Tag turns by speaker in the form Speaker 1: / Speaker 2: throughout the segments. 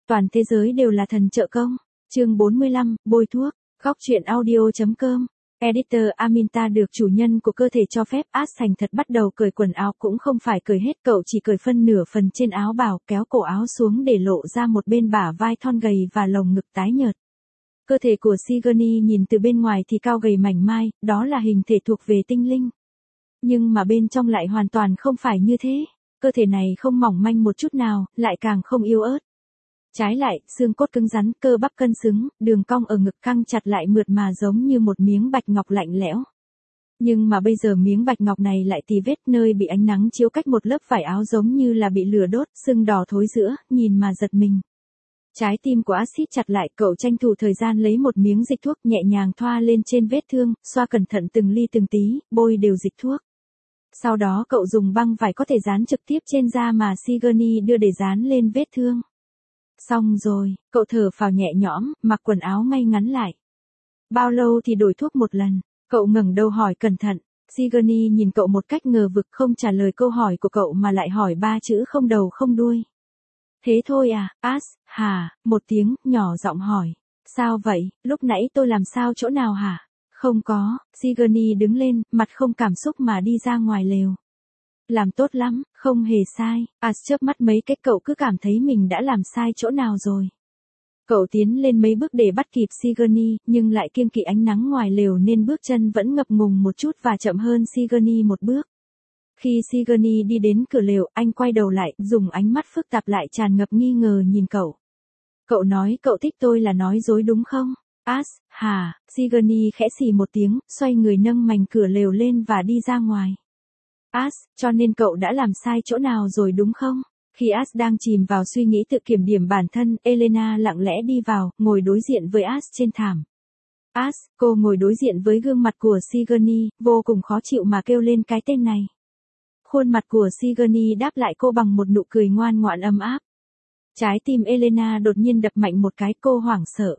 Speaker 1: toàn thế giới đều là thần trợ công. Chương 45, bôi thuốc. Góc truyện audio.com. Editor Aminta được chủ nhân của cơ thể cho phép Ash thành thật bắt đầu cởi quần áo, cũng không phải cởi hết, cậu chỉ cởi phân nửa phần trên áo bào, kéo cổ áo xuống để lộ ra một bên bả vai thon gầy và lồng ngực tái nhợt. Cơ thể của Sigourney nhìn từ bên ngoài thì cao gầy mảnh mai, đó là hình thể thuộc về tinh linh. Nhưng mà bên trong lại hoàn toàn không phải như thế. Cơ thể này không mỏng manh một chút nào, lại càng không yếu ớt. Trái lại, xương cốt cứng rắn, cơ bắp cân xứng, đường cong ở ngực căng chặt lại mượt mà giống như một miếng bạch ngọc lạnh lẽo. Nhưng mà bây giờ miếng bạch ngọc này lại tì vết, nơi bị ánh nắng chiếu cách một lớp vải áo giống như là bị lửa đốt, sưng đỏ thối rữa, nhìn mà giật mình. Trái tim của Ash chặt lại, cậu tranh thủ thời gian lấy một miếng dịch thuốc nhẹ nhàng thoa lên trên vết thương, xoa cẩn thận từng ly từng tí, bôi đều dịch thuốc. Sau đó cậu dùng băng vải có thể dán trực tiếp trên da mà Sigourney đưa để dán lên vết thương. Xong rồi, cậu thở phào nhẹ nhõm, mặc quần áo ngay ngắn lại. Bao lâu thì đổi thuốc một lần? Cậu ngẩng đầu hỏi cẩn thận. Sigourney nhìn cậu một cách ngờ vực, không trả lời câu hỏi của cậu mà lại hỏi ba chữ không đầu không đuôi. Thế thôi à? Ash, hả? Một tiếng, nhỏ giọng hỏi. Sao vậy? Lúc nãy tôi làm sao chỗ nào hả? Không có. Sigourney đứng lên, mặt không cảm xúc mà đi ra ngoài lều. Làm tốt lắm, không hề sai. Ash chớp mắt mấy cái, cậu cứ cảm thấy mình đã làm sai chỗ nào rồi. Cậu tiến lên mấy bước để bắt kịp Sigourney, nhưng lại kiêng kỵ ánh nắng ngoài lều nên bước chân vẫn ngập ngùng một chút và chậm hơn Sigourney một bước. Khi Sigourney đi đến cửa lều, anh quay đầu lại, dùng ánh mắt phức tạp lại tràn ngập nghi ngờ nhìn cậu. Cậu nói cậu thích tôi là nói dối đúng không? Ash, hả? Sigourney khẽ xì một tiếng, xoay người nâng mảnh cửa lều lên và đi ra ngoài. Ash, cho nên cậu đã làm sai chỗ nào rồi đúng không? Khi Ash đang chìm vào suy nghĩ tự kiểm điểm bản thân, Elena lặng lẽ đi vào, ngồi đối diện với Ash trên thảm. Ash, cô ngồi đối diện với gương mặt của Sigourney, vô cùng khó chịu mà kêu lên cái tên này. Khuôn mặt của Sigourney đáp lại cô bằng một nụ cười ngoan ngoãn ấm áp. Trái tim Elena đột nhiên đập mạnh một cái, cô hoảng sợ.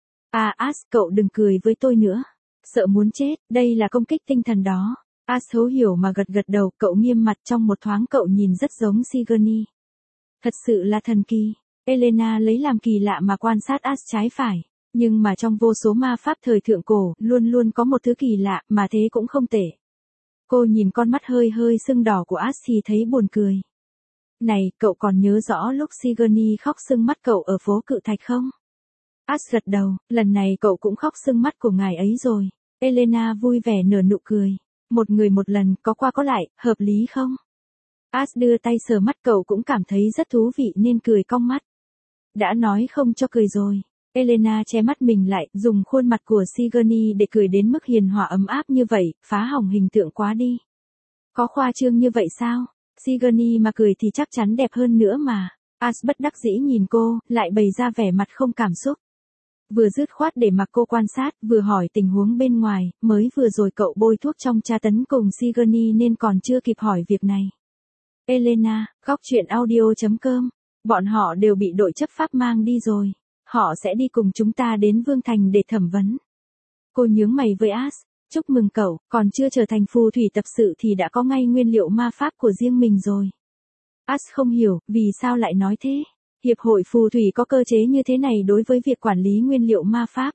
Speaker 1: À Ash, cậu đừng cười với tôi nữa. Sợ muốn chết, đây là công kích tinh thần đó. Ash thấu hiểu mà gật gật đầu, cậu nghiêm mặt, trong một thoáng cậu nhìn rất giống Sigourney. Thật sự là thần kỳ. Elena lấy làm kỳ lạ mà quan sát Ash trái phải. Nhưng mà trong vô số ma pháp thời thượng cổ, luôn luôn có một thứ kỳ lạ, mà thế cũng không tệ. Cô nhìn con mắt hơi hơi sưng đỏ của Ash thì thấy buồn cười. Này, cậu còn nhớ rõ lúc Sigourney khóc sưng mắt cậu ở phố Cự Thạch không? Ash gật đầu, lần này cậu cũng khóc sưng mắt của ngài ấy rồi. Elena vui vẻ nở nụ cười. Một người một lần, có qua có lại, hợp lý không? Ash đưa tay sờ mắt, cậu cũng cảm thấy rất thú vị nên cười cong mắt. Đã nói không cho cười rồi. Elena che mắt mình lại, dùng khuôn mặt của Sigourney để cười đến mức hiền hòa ấm áp như vậy, phá hỏng hình tượng quá đi. Có khoa trương như vậy sao? Sigourney mà cười thì chắc chắn đẹp hơn nữa mà. Ash bất đắc dĩ nhìn cô, lại bày ra vẻ mặt không cảm xúc. Vừa dứt khoát để mặc cô quan sát, vừa hỏi tình huống bên ngoài, mới vừa rồi cậu bôi thuốc trong tra tấn cùng Sigourney nên còn chưa kịp hỏi việc này. Elena, góc truyện audio.com, bọn họ đều bị đội chấp pháp mang đi rồi. Họ sẽ đi cùng chúng ta đến Vương Thành để thẩm vấn. Cô nhướng mày với Ash, chúc mừng cậu, còn chưa trở thành phù thủy tập sự thì đã có ngay nguyên liệu ma pháp của riêng mình rồi. Ash không hiểu, vì sao lại nói thế? Hiệp hội phù thủy có cơ chế như thế này đối với việc quản lý nguyên liệu ma pháp.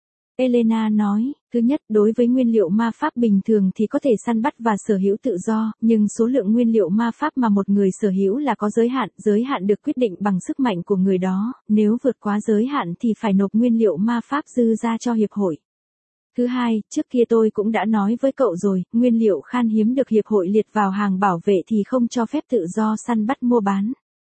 Speaker 1: Elena nói, thứ nhất, đối với nguyên liệu ma pháp bình thường thì có thể săn bắt và sở hữu tự do, nhưng số lượng nguyên liệu ma pháp mà một người sở hữu là có giới hạn được quyết định bằng sức mạnh của người đó, nếu vượt quá giới hạn thì phải nộp nguyên liệu ma pháp dư ra cho hiệp hội. Thứ hai, trước kia tôi cũng đã nói với cậu rồi, nguyên liệu khan hiếm được hiệp hội liệt vào hàng bảo vệ thì không cho phép tự do săn bắt mua bán.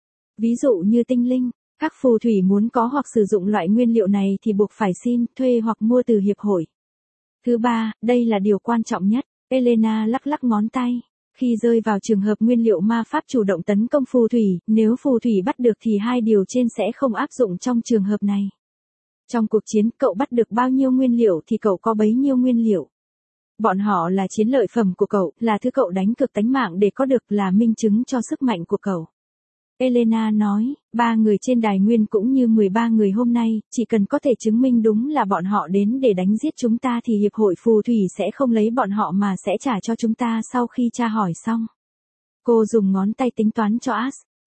Speaker 1: Ví dụ như tinh linh. Các phù thủy muốn có hoặc sử dụng loại nguyên liệu này thì buộc phải xin, thuê hoặc mua từ hiệp hội. Thứ ba, đây là điều quan trọng nhất. Elena lắc lắc ngón tay. Khi rơi vào trường hợp nguyên liệu ma pháp chủ động tấn công phù thủy, nếu phù thủy bắt được thì hai điều trên sẽ không áp dụng trong trường hợp này. Trong cuộc chiến, cậu bắt được bao nhiêu nguyên liệu thì cậu có bấy nhiêu nguyên liệu. Bọn họ là chiến lợi phẩm của cậu, là thứ cậu đánh cược tánh mạng để có được, là minh chứng cho sức mạnh của cậu. Elena nói, 3 người trên đài nguyên cũng như 13 người hôm nay, chỉ cần có thể chứng minh đúng là bọn họ đến để đánh giết chúng ta thì hiệp hội phù thủy sẽ không lấy bọn họ mà sẽ trả cho chúng ta sau khi tra hỏi xong. Cô dùng ngón tay tính toán cho Ash.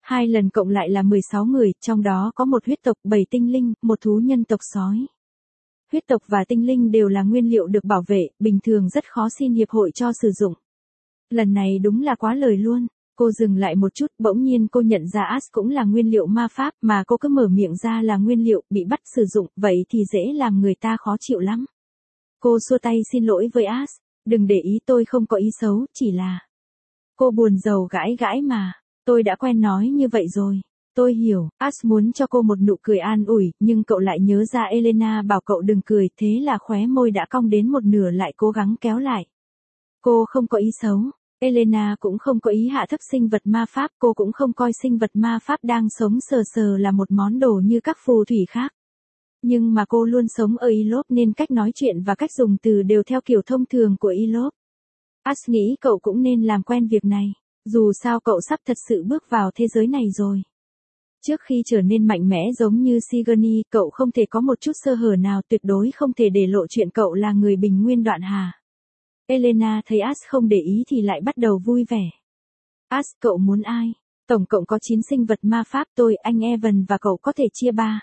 Speaker 1: 2 lần cộng lại là 16 người, trong đó có một huyết tộc, 7 tinh linh, một thú nhân tộc sói. Huyết tộc và tinh linh đều là nguyên liệu được bảo vệ, bình thường rất khó xin hiệp hội cho sử dụng. Lần này đúng là quá lời luôn. Cô dừng lại một chút, bỗng nhiên cô nhận ra Ash cũng là nguyên liệu ma pháp, mà cô cứ mở miệng ra là nguyên liệu, bị bắt sử dụng, vậy thì dễ làm người ta khó chịu lắm. Cô xua tay xin lỗi với Ash, đừng để ý, tôi không có ý xấu, chỉ là... Cô buồn rầu gãi gãi mà, tôi đã quen nói như vậy rồi. Tôi hiểu, Ash muốn cho cô một nụ cười an ủi, nhưng cậu lại nhớ ra Elena bảo cậu đừng cười, thế là khóe môi đã cong đến một nửa lại cố gắng kéo lại. Cô không có ý xấu. Elena cũng không có ý hạ thấp sinh vật ma pháp, cô cũng không coi sinh vật ma pháp đang sống sờ sờ là một món đồ như các phù thủy khác. Nhưng mà cô luôn sống ở Ilop nên cách nói chuyện và cách dùng từ đều theo kiểu thông thường của Ilop. Ash nghĩ cậu cũng nên làm quen việc này, dù sao cậu sắp thật sự bước vào thế giới này rồi. Trước khi trở nên mạnh mẽ giống như Sigourney, cậu không thể có một chút sơ hở nào, tuyệt đối không thể để lộ chuyện cậu là người bình nguyên đoạn hà. Elena thấy Ash không để ý thì lại bắt đầu vui vẻ. Ash, cậu muốn ai? Tổng cộng có 9 sinh vật ma pháp, tôi, anh Evan và cậu có thể chia 3.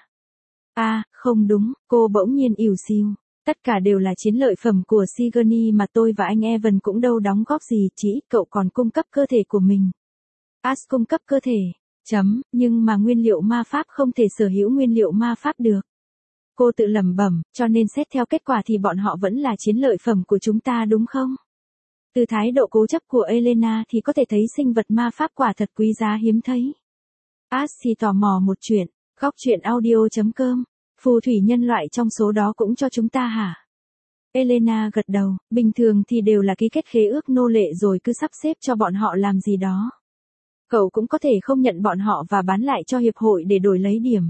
Speaker 1: Không đúng, cô bỗng nhiên ỉu xìu. Tất cả đều là chiến lợi phẩm của Sigourney mà tôi và anh Evan cũng đâu đóng góp gì, chỉ cậu còn cung cấp cơ thể của mình. Ash cung cấp cơ thể. Nhưng mà nguyên liệu ma pháp không thể sở hữu nguyên liệu ma pháp được. Cô tự lẩm bẩm, cho nên xét theo kết quả thì bọn họ vẫn là chiến lợi phẩm của chúng ta đúng không? Từ thái độ cố chấp của Elena thì có thể thấy sinh vật ma pháp quả thật quý giá hiếm thấy. Ash thì tò mò một chuyện, góc truyện audio.com, phù thủy nhân loại trong số đó cũng cho chúng ta hả? Elena gật đầu, bình thường thì đều là ký kết khế ước nô lệ rồi cứ sắp xếp cho bọn họ làm gì đó. Cậu cũng có thể không nhận bọn họ và bán lại cho hiệp hội để đổi lấy điểm.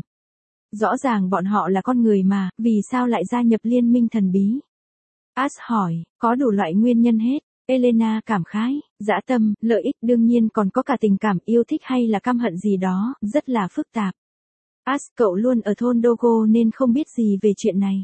Speaker 1: Rõ ràng bọn họ là con người mà, vì sao lại gia nhập liên minh thần bí? Ash hỏi, có đủ loại nguyên nhân hết. Elena cảm khái, dã tâm, lợi ích, đương nhiên còn có cả tình cảm, yêu thích hay là căm hận gì đó, rất là phức tạp. Ash, cậu luôn ở thôn Dogo nên không biết gì về chuyện này.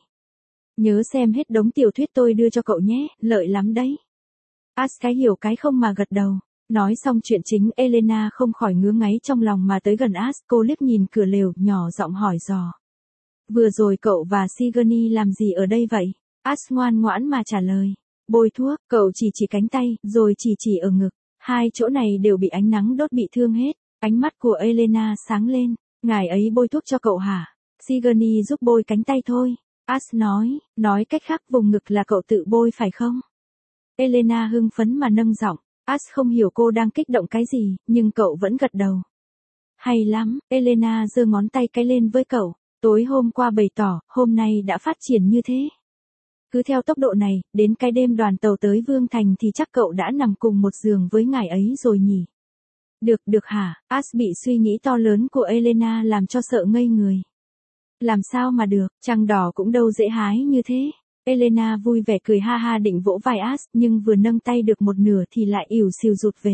Speaker 1: Nhớ xem hết đống tiểu thuyết tôi đưa cho cậu nhé, lợi lắm đấy. Ash cái hiểu cái không mà gật đầu. Nói xong chuyện chính, Elena không khỏi ngứa ngáy trong lòng mà tới gần Ash, cô liếc nhìn cửa lều, nhỏ giọng hỏi dò. Vừa rồi cậu và Sigourney làm gì ở đây vậy? Ash ngoan ngoãn mà trả lời. Bôi thuốc, cậu chỉ cánh tay, rồi chỉ ở ngực. Hai chỗ này đều bị ánh nắng đốt bị thương hết. Ánh mắt của Elena sáng lên. Ngài ấy bôi thuốc cho cậu hả? Sigourney giúp bôi cánh tay thôi. Ash nói cách khác vùng ngực là cậu tự bôi phải không? Elena hưng phấn mà nâng giọng. Ash không hiểu cô đang kích động cái gì, nhưng cậu vẫn gật đầu. Hay lắm, Elena giơ ngón tay cái lên với cậu. Tối hôm qua bày tỏ, hôm nay đã phát triển như thế. Cứ theo tốc độ này, đến cái đêm đoàn tàu tới Vương Thành thì chắc cậu đã nằm cùng một giường với ngài ấy rồi nhỉ? Được hả? Ash bị suy nghĩ to lớn của Elena làm cho sợ ngây người. Làm sao mà được, trăng đỏ cũng đâu dễ hái như thế. Elena vui vẻ cười ha ha định vỗ vai Ash, nhưng vừa nâng tay được một nửa thì lại ỉu xìu rụt về.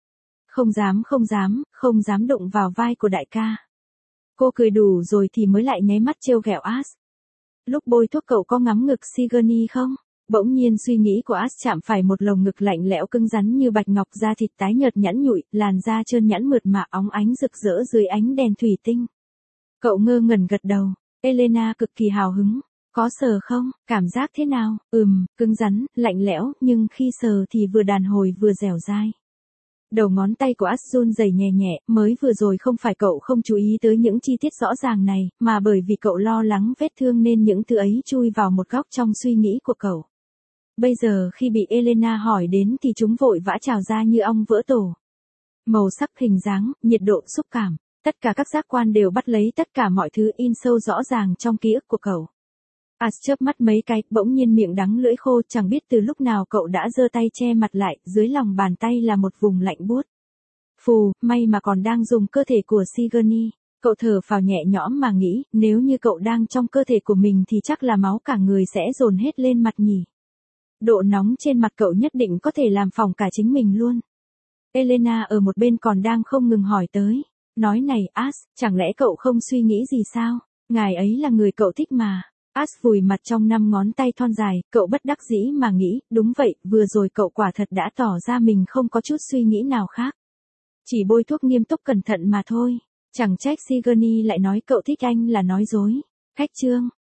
Speaker 1: Không dám đụng vào vai của đại ca. Cô cười đủ rồi thì mới lại nháy mắt trêu ghẹo Ash. Lúc bôi thuốc cậu có ngắm ngực Sigourney không? Bỗng nhiên suy nghĩ của Ash chạm phải một lồng ngực lạnh lẽo cứng rắn như bạch ngọc, da thịt tái nhợt nhẵn nhụi, làn da trơn nhẵn mượt mà óng ánh rực rỡ dưới ánh đèn thủy tinh. Cậu ngơ ngẩn gật đầu. Elena cực kỳ hào hứng. Có sờ không? Cảm giác thế nào? Cứng rắn, lạnh lẽo, nhưng khi sờ thì vừa đàn hồi vừa dẻo dai. Đầu ngón tay của Ash run rẩy nhẹ nhẹ, mới vừa rồi không phải cậu không chú ý tới những chi tiết rõ ràng này, mà bởi vì cậu lo lắng vết thương nên những thứ ấy chui vào một góc trong suy nghĩ của cậu. Bây giờ khi bị Elena hỏi đến thì chúng vội vã trào ra như ong vỡ tổ. Màu sắc, hình dáng, nhiệt độ, xúc cảm, tất cả các giác quan đều bắt lấy tất cả mọi thứ in sâu rõ ràng trong ký ức của cậu. Ash chớp mắt mấy cái, bỗng nhiên miệng đắng lưỡi khô, chẳng biết từ lúc nào cậu đã giơ tay che mặt lại, dưới lòng bàn tay là một vùng lạnh buốt. Phù, may mà còn đang dùng cơ thể của Sigourney. Cậu thở phào nhẹ nhõm mà nghĩ, nếu như cậu đang trong cơ thể của mình thì chắc là máu cả người sẽ dồn hết lên mặt nhỉ. Độ nóng trên mặt cậu nhất định có thể làm phỏng cả chính mình luôn. Elena ở một bên còn đang không ngừng hỏi tới. Nói này Ash, chẳng lẽ cậu không suy nghĩ gì sao? Ngài ấy là người cậu thích mà. Ash vùi mặt trong 5 ngón tay thon dài, cậu bất đắc dĩ mà nghĩ, đúng vậy, vừa rồi cậu quả thật đã tỏ ra mình không có chút suy nghĩ nào khác. Chỉ bôi thuốc nghiêm túc cẩn thận mà thôi. Chẳng trách Sigourney lại nói cậu thích anh là nói dối. Khách trương,